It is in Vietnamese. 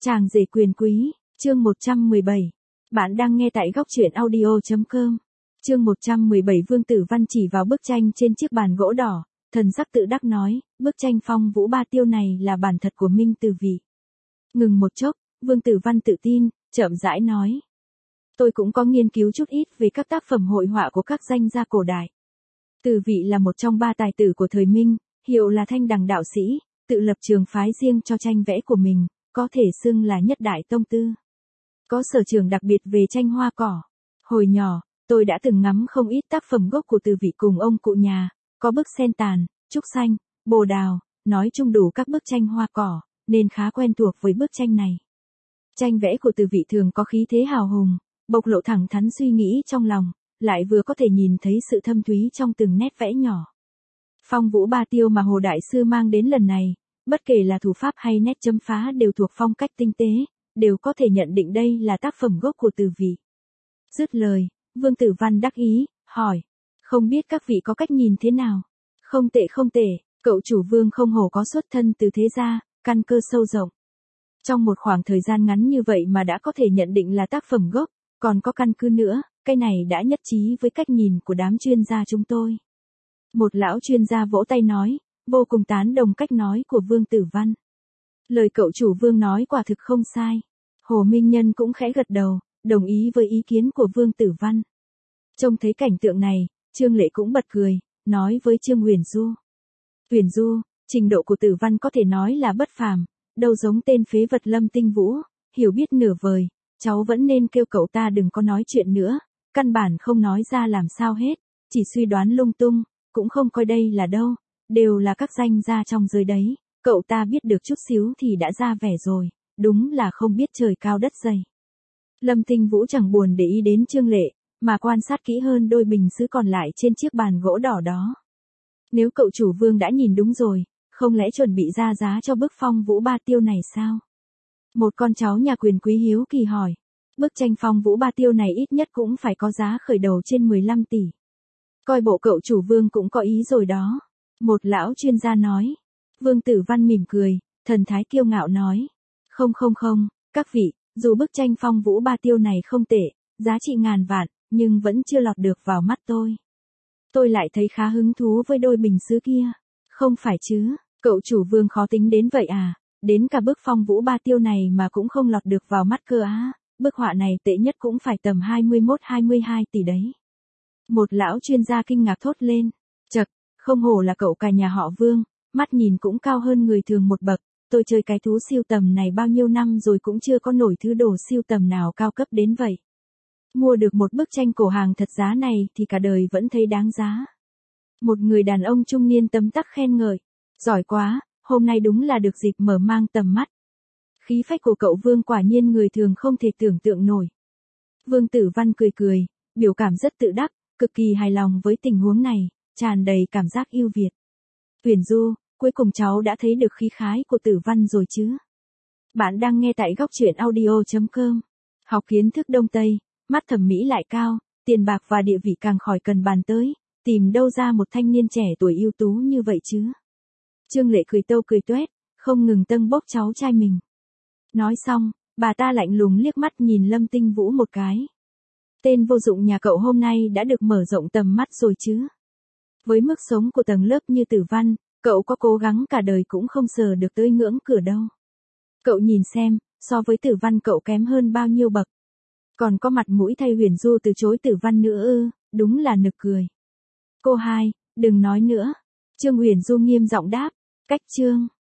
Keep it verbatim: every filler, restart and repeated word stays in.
Chàng rể quyền quý, chương một trăm mười bảy. Bạn đang nghe tại góc truyện audio chấm com. Chương một trăm mười bảy. Vương Tử Văn chỉ vào bức tranh trên chiếc bàn gỗ đỏ, thần sắc tự đắc nói, bức tranh Phong Vũ Ba Tiêu này là bản thật của Minh Từ Vị. Ngừng một chốc, Vương Tử Văn tự tin, chậm rãi nói. Tôi cũng có nghiên cứu chút ít về các tác phẩm hội họa của các danh gia cổ đại. Từ Vị là một trong ba tài tử của thời Minh, hiệu là Thanh Đằng đạo sĩ, tự lập trường phái riêng cho tranh vẽ của mình, có thể xưng là nhất đại tông tư. Có sở trường đặc biệt về tranh hoa cỏ. Hồi nhỏ, tôi đã từng ngắm không ít tác phẩm gốc của Từ Vị cùng ông cụ nhà, có bức sen tàn, trúc xanh, bồ đào, nói chung đủ các bức tranh hoa cỏ, nên khá quen thuộc với bức tranh này. Tranh vẽ của Từ Vị thường có khí thế hào hùng, bộc lộ thẳng thắn suy nghĩ trong lòng, lại vừa có thể nhìn thấy sự thâm thúy trong từng nét vẽ nhỏ. Phong Vũ Ba Tiêu mà Hồ Đại Sư mang đến lần này, bất kể là thủ pháp hay nét chấm phá đều thuộc phong cách tinh tế, đều có thể nhận định đây là tác phẩm gốc của Từ Vị. Dứt lời, Vương Tử Văn đắc ý, hỏi, không biết các vị có cách nhìn thế nào? Không tệ không tệ, cậu chủ Vương không hổ có xuất thân từ thế gia, căn cơ sâu rộng. Trong một khoảng thời gian ngắn như vậy mà đã có thể nhận định là tác phẩm gốc, còn có căn cứ nữa, cái này đã nhất trí với cách nhìn của đám chuyên gia chúng tôi. Một lão chuyên gia vỗ tay nói, vô cùng tán đồng cách nói của Vương Tử Văn. Lời cậu chủ Vương nói quả thực không sai. Hồ Minh Nhân cũng khẽ gật đầu, đồng ý với ý kiến của Vương Tử Văn. Trông thấy cảnh tượng này, Trương Lệ cũng bật cười, nói với Trương Huyền Du. Huyền Du, trình độ của Tử Văn có thể nói là bất phàm, đâu giống tên phế vật Lâm Tinh Vũ, hiểu biết nửa vời, cháu vẫn nên kêu cậu ta đừng có nói chuyện nữa, căn bản không nói ra làm sao hết, chỉ suy đoán lung tung, cũng không coi đây là đâu, đều là các danh gia trong giới đấy, cậu ta biết được chút xíu thì đã ra vẻ rồi, đúng là không biết trời cao đất dày. Lâm Tinh Vũ chẳng buồn để ý đến Trương Lệ, mà quan sát kỹ hơn đôi bình sứ còn lại trên chiếc bàn gỗ đỏ đó. Nếu cậu chủ Vương đã nhìn đúng rồi, không lẽ chuẩn bị ra giá cho bức Phong Vũ Ba Tiêu này sao? Một con cháu nhà quyền quý hiếu kỳ hỏi. Bức tranh Phong Vũ Ba Tiêu này ít nhất cũng phải có giá khởi đầu trên mười lăm tỷ. Coi bộ cậu chủ Vương cũng có ý rồi đó. Một lão chuyên gia nói. Vương Tử Văn mỉm cười, thần thái kiêu ngạo nói. Không không không, các vị, dù bức tranh Phong Vũ Ba Tiêu này không tệ, giá trị ngàn vạn, nhưng vẫn chưa lọt được vào mắt tôi. Tôi lại thấy khá hứng thú với đôi bình sứ kia. Không phải chứ, cậu chủ Vương khó tính đến vậy à, đến cả bức Phong Vũ Ba Tiêu này mà cũng không lọt được vào mắt cơ á, bức họa này tệ nhất cũng phải tầm hai mươi mốt hai mươi hai tỷ đấy. Một lão chuyên gia kinh ngạc thốt lên, chậc, không hổ là cậu cả nhà họ Vương, mắt nhìn cũng cao hơn người thường một bậc, tôi chơi cái thú siêu tầm này bao nhiêu năm rồi cũng chưa có nổi thứ đồ siêu tầm nào cao cấp đến vậy. Mua được một bức tranh cổ hàng thật giá này thì cả đời vẫn thấy đáng giá. Một người đàn ông trung niên tấm tắc khen ngợi, giỏi quá, hôm nay đúng là được dịp mở mang tầm mắt. Khí phách của cậu Vương quả nhiên người thường không thể tưởng tượng nổi. Vương Tử Văn cười cười, biểu cảm rất tự đắc, cực kỳ hài lòng với tình huống này, tràn đầy cảm giác yêu Việt. Huyền Du, cuối cùng cháu đã thấy được khí khái của Tử Văn rồi chứ? Bạn đang nghe tại góc truyện audio chấm com. Học kiến thức Đông Tây, mắt thẩm mỹ lại cao, tiền bạc và địa vị càng khỏi cần bàn tới, tìm đâu ra một thanh niên trẻ tuổi ưu tú như vậy chứ? Trương Lệ cười tâu cười toét, không ngừng tâng bốc cháu trai mình. Nói xong, bà ta lạnh lùng liếc mắt nhìn Lâm Tinh Vũ một cái. Tên vô dụng nhà cậu hôm nay đã được mở rộng tầm mắt rồi chứ? Với mức sống của tầng lớp như Tử Văn, cậu có cố gắng cả đời cũng không sờ được tới ngưỡng cửa đâu. Cậu nhìn xem, so với Tử Văn cậu kém hơn bao nhiêu bậc. Còn có mặt mũi thay Huyền Du từ chối Tử Văn nữa ư, đúng là nực cười. Cô hai, đừng nói nữa. Trương Huyền Du nghiêm giọng đáp, cách chương.